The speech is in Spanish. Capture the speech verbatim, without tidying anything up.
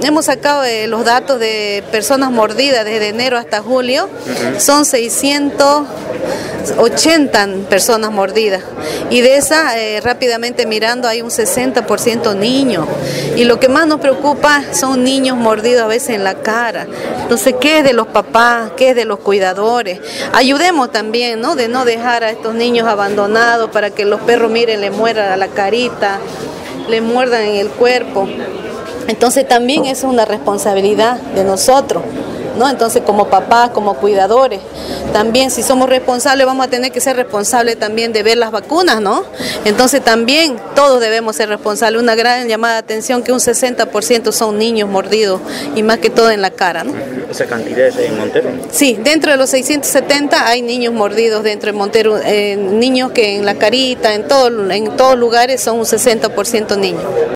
hemos sacado eh, los datos de personas mordidas desde enero hasta julio, uh-huh. Son seiscientas ochenta personas mordidas, y de esas, eh, rápidamente mirando, hay un sesenta por ciento niños, y lo que más nos preocupa son niños mordidos a veces en la cara. Entonces, ¿qué es de los papás? ¿Qué es de los cuidadores? Ayudemos también, ¿no?, de no dejar a estos niños abandonados para que los perros, miren, le muerdan a la carita, le muerdan en el cuerpo. Entonces también es una responsabilidad de nosotros, ¿no? Entonces, como papás, como cuidadores, también si somos responsables vamos a tener que ser responsables también de ver las vacunas, ¿no? Entonces también todos debemos ser responsables. Una gran llamada de atención que un sesenta por ciento son niños mordidos, y más que todo en la cara, ¿no? ¿Esa cantidad es en Montero? Sí, dentro de los seiscientos setenta hay niños mordidos dentro de Montero, eh, niños que en la carita, en todo, en todos lugares son un sesenta por ciento niños.